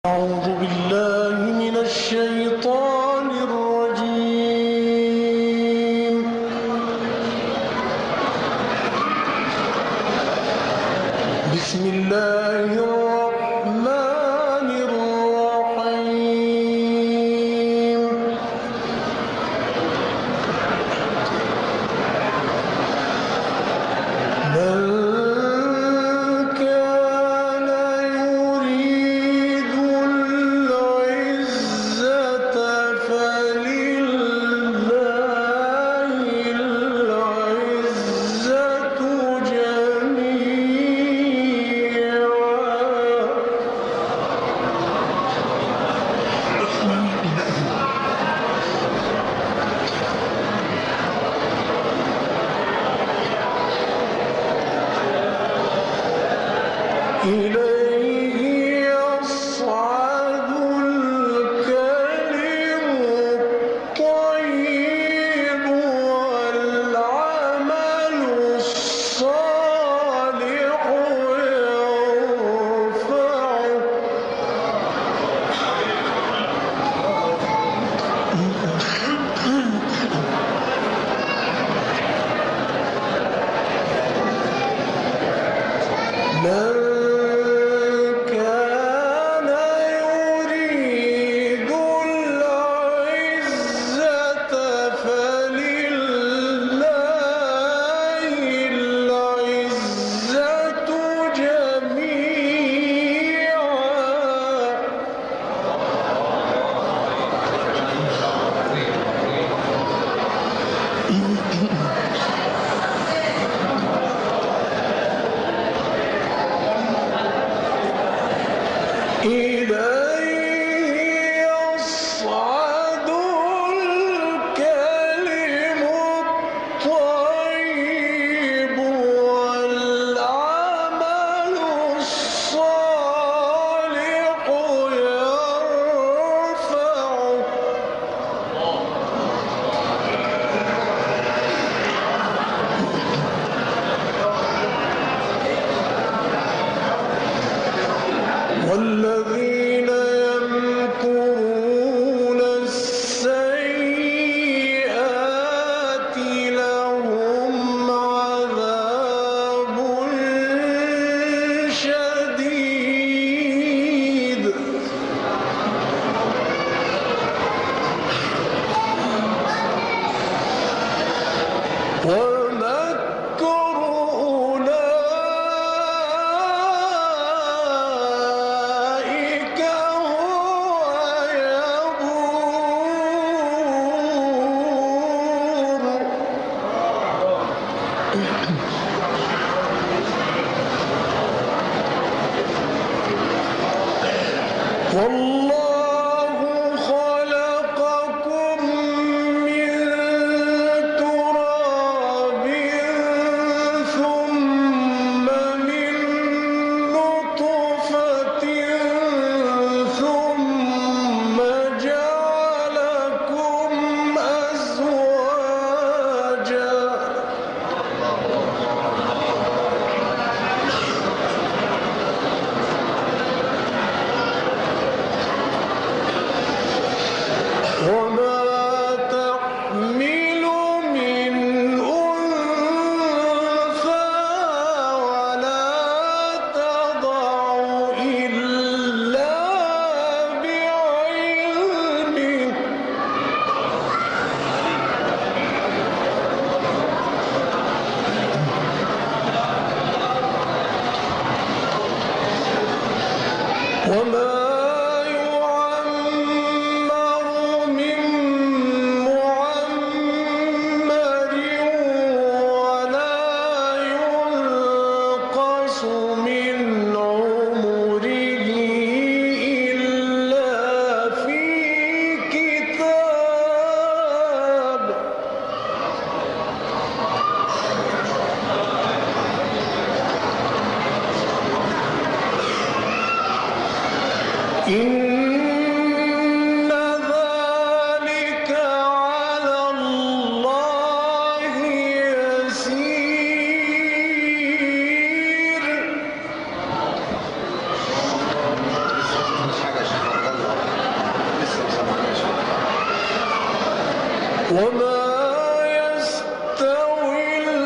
أعوذ بالله من الشيطان الرجيم. بسم الله الرحمن الرحيم. من كان يريد العزة فلله العزة جميعا. إليه يصعد الكلم الطيب والعمل الصالح يرفعه. من كان يريد العزة فلله العزة جميعا. إليه يصعد الكلم الطيب والعمل الصالح يرفعه. والذين يمكرون السيئات لهم عذاب شديد. ومكر أولئك هو يبور. والله خلقكم من تراب ثم من نطفة ثم جعلكم أزواجا. وما تحمل من أنثى ولا تضع إلا بعلمه. وما يعمر من معمر ولا ينقص من عمره إلا في كتاب. إن ذلك على الله يسير. وما يستوي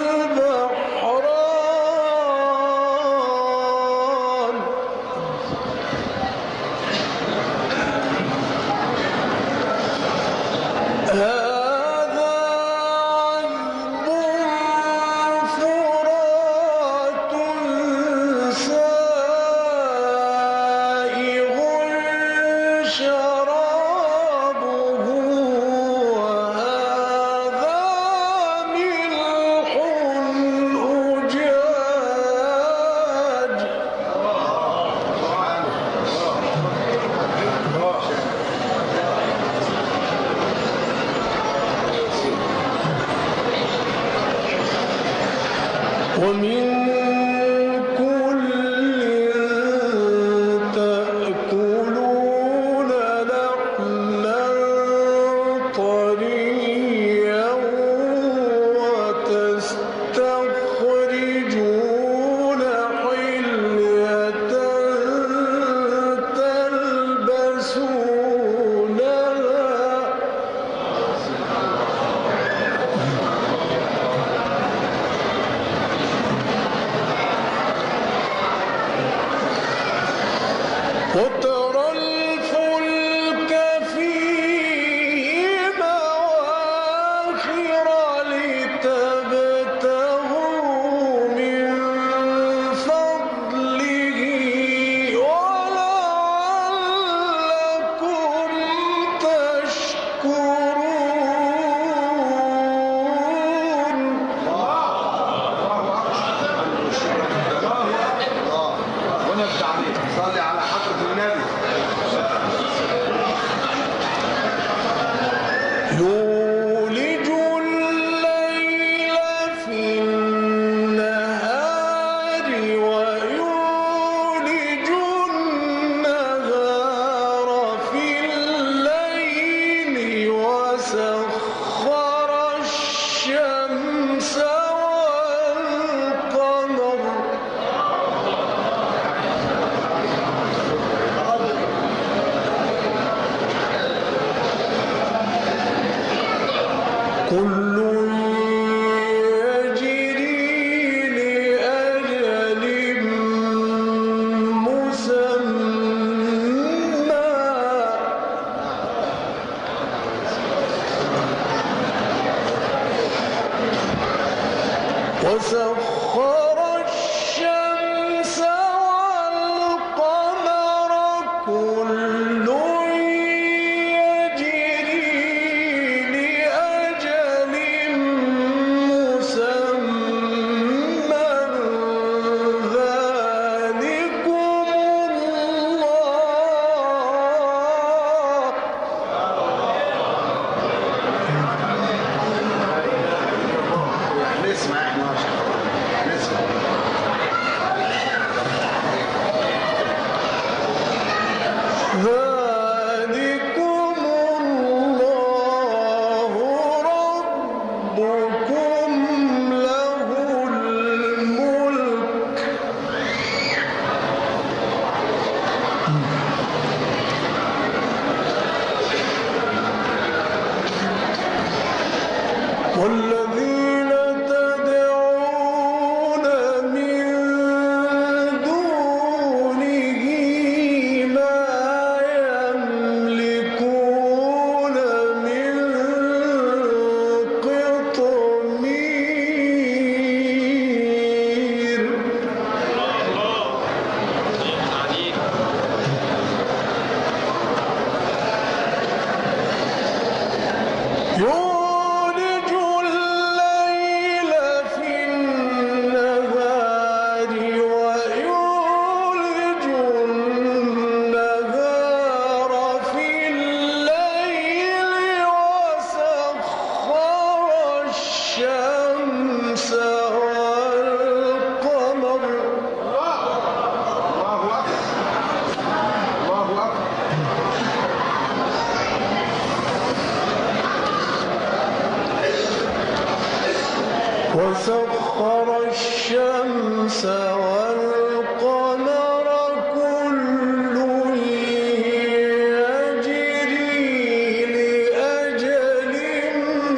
البحران هذا عذب فرات سائغ شرابه وهذا ملح أجاج ومن كل تأكلون لحما طريا وتستخرجون حلية تلبسونها وترى الفلك فيه مواخر لتبتغوا من فضله ولعلكم تشكرون ونبدأ عليه صلي على حضرة النبي. يولج الليل في النهار ويولج النهار في الليل وسخر الشمس والقمر كل يجري لأجل مسمى وسخر الشمس والقمر كل يجري لأجل مسمى ذلكم الله نسمع احنا نسمع. ذلكم الله ربكم له الملك والذين تدعون من دونه ما يملكون من قطمير يولج الليل في النهار ويولج النهار في الليل وسخر الشمس والقمر الله أكبر الله أكبر. وسخر الشمس والقمر كل يجري لأجل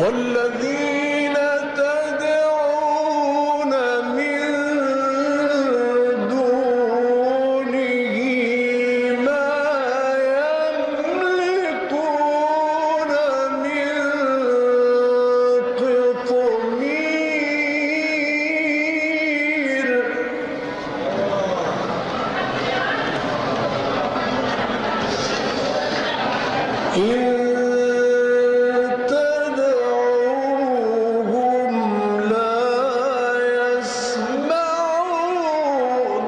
والذين تدعون من دونه ما يملكون من قطمير إن تدعوهم لا يسمعوا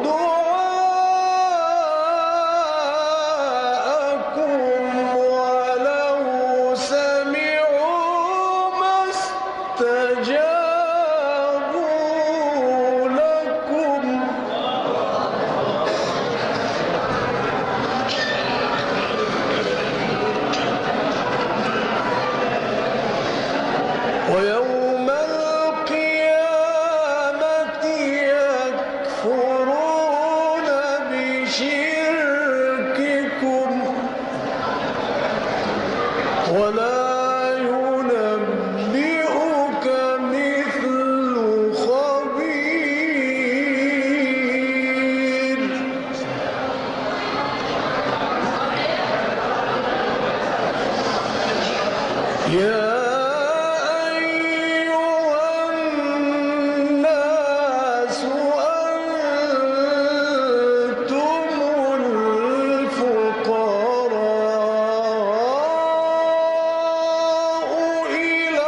دعاءكم ولو سمعوا ما استجابوا لكم ويوم القيامة يكفرون بشرككم ولا ينبئك مثل خبير يا أيها الناس أنتم الفقراء إلى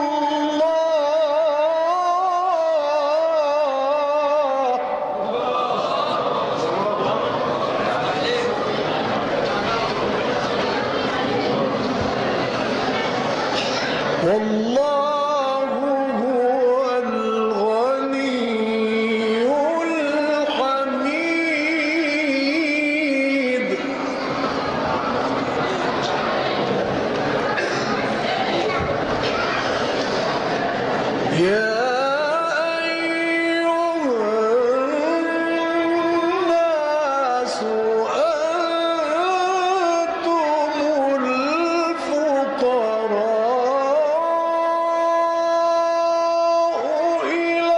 الله والله هو الغني الحميد يا أيها الناس أنتم الفقراء إلى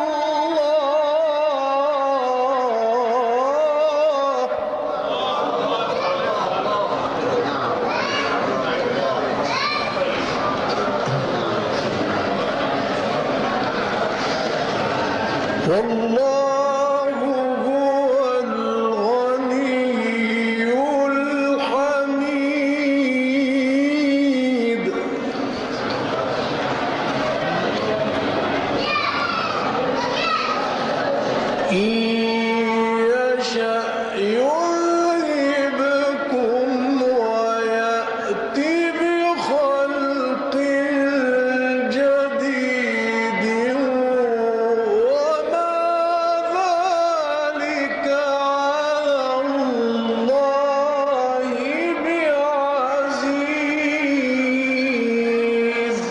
الله والله هو الغني الحميد إن يشأ يذهبكم ويأتي بخلق جديد وما ذلك على الله بعزيز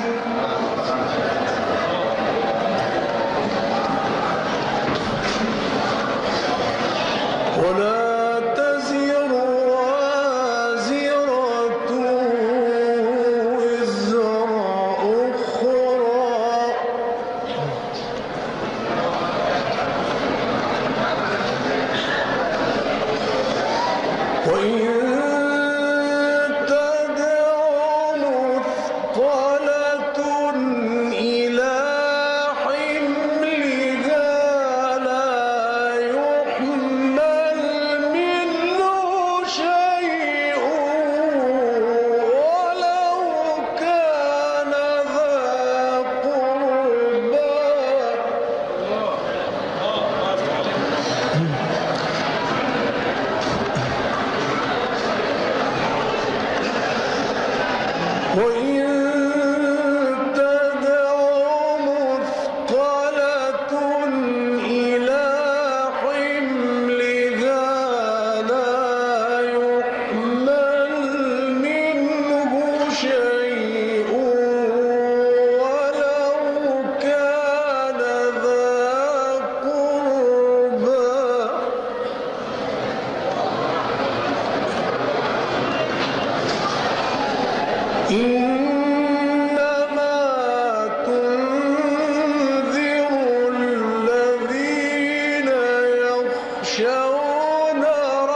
يخشون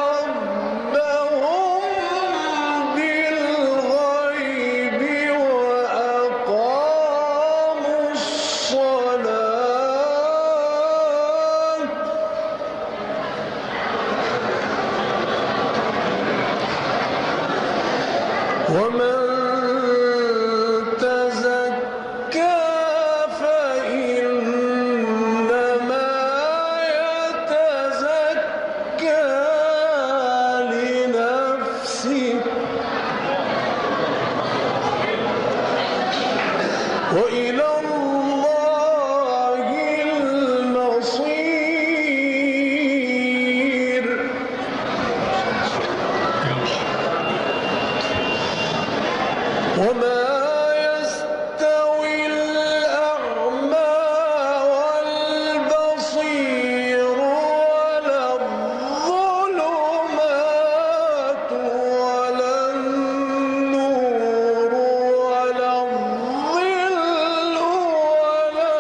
ربهم بالغيب وأقاموا الصلاة ومن تزكى فإنما يتزكى لنفسه وإلى الله المصير وما يستوي الأعمى والبصير ولا الظلمات ولا النور ولا الظل ولا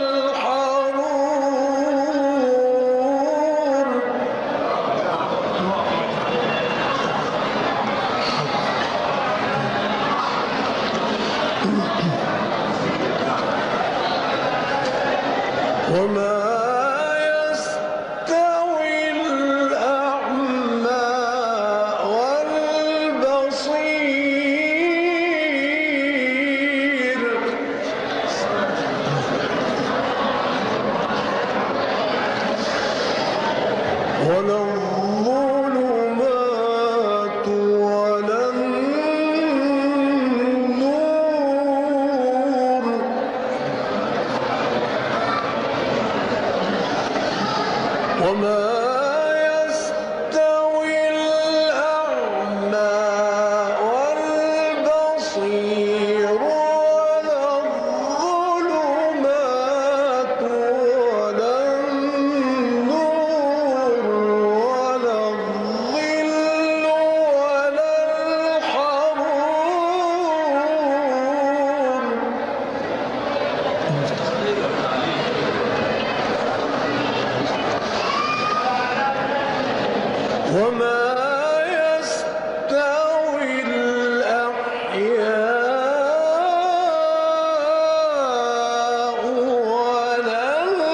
الحرور وما يستوي الأعمى والبصير ولا الظلمات ولا النور وما يستوي الأعمى والبصير ولا الظلمات ولا النور ولا الظل ولا الحرور وما يستوي الأحياء ولا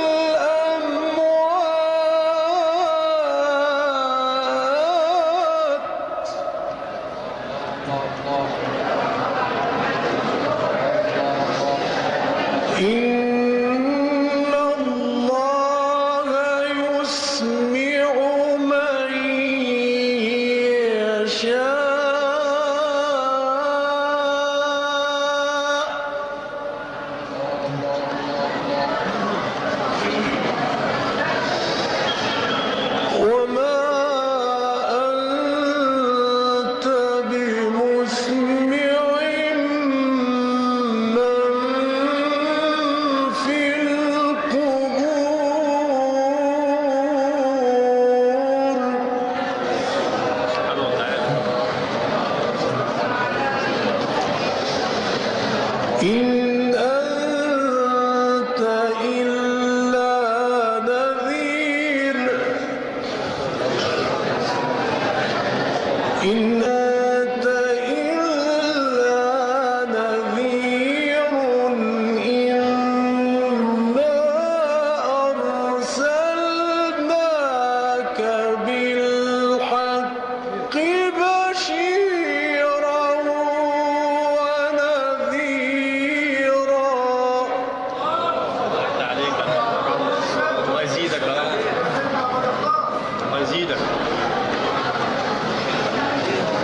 الأموات إن الله يسمع من يشاء وما أنت بمسمع من في القبور إن أنت إلا نذير إن أنت إلا نذير إنا أرسلناك بالحق بشيرا ونذيرا عليك الله يزيدك الله يزيدك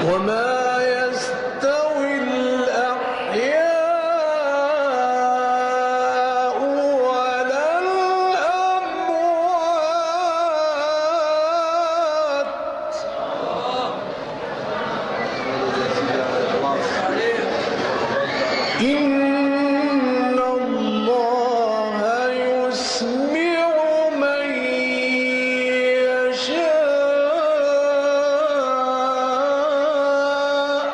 وما يستوي الأحياء ولا الأموات إن الله يسمع من يشاء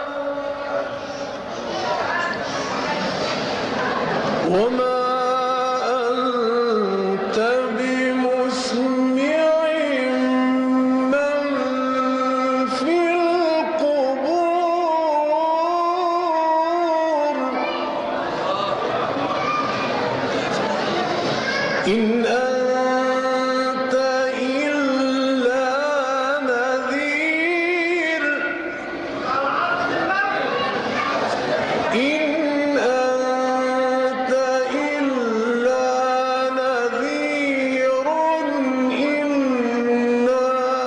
وما أنت بمسمع من في القبور إن أنت إلا نذير إن أنت إلا نذير إنا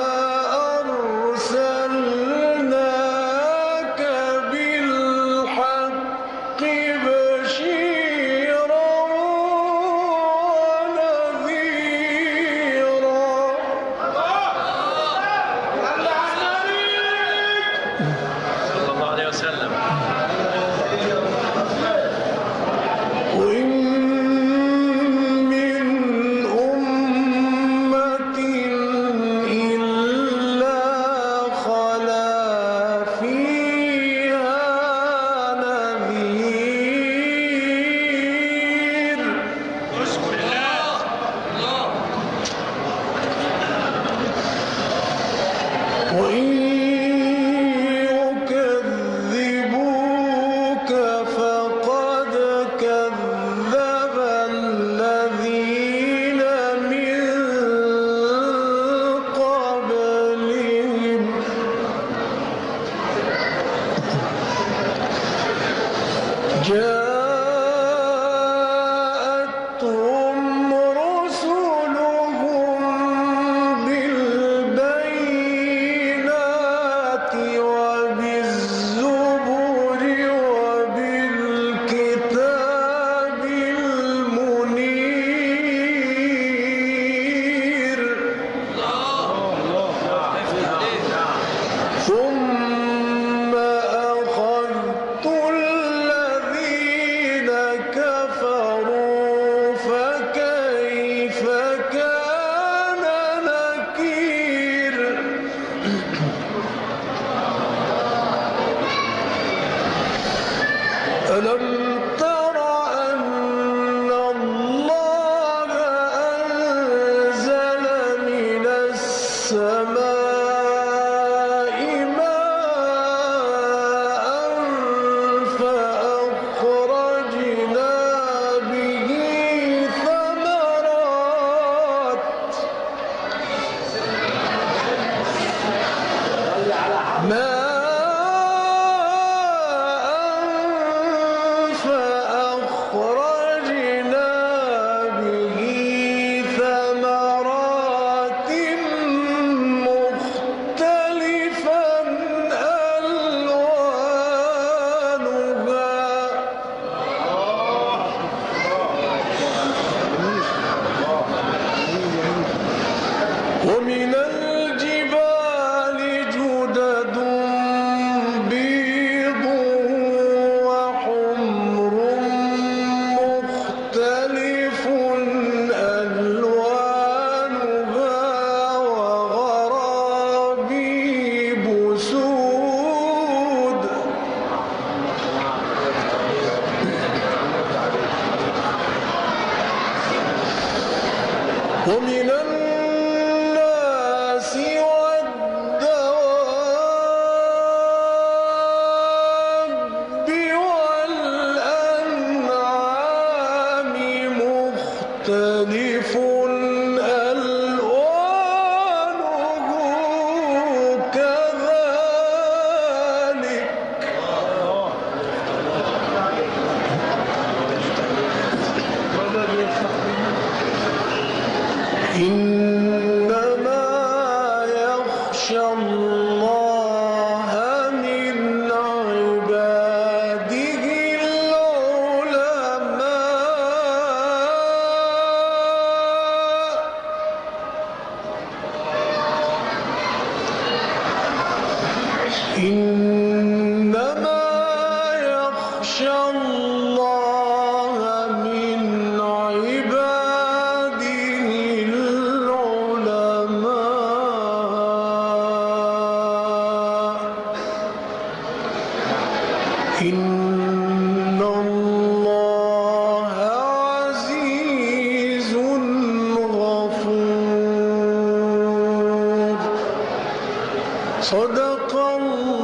أرسلناك بالحق بشيرا ونذيرا صلى الله عليه وسلم. وإن من أمة إلا خلا فيها نذير اشكر الله. وإن يكذبوك فقد كذب الذين من قبلهم جاءتهم رسلهم بالبينات وبالزبر وبالكتاب المنير ثم أخذت الذين كفروا فكيف كان نكير ألم تر أن الله أنزل من السماء ماء فأخرجنا به ثمرات فأخرجنا به ثمرات مختلفا ألوانها ومن الجبال جدد بيض وحمر مختلف ألوانها وغرابيب سود ومن الناس والدواب والأنعام مختلف ألوانه كذلك إنما يخشى الله من إنما يخشى الله من عباده العلماء إن الله عزيز غفور صدق الله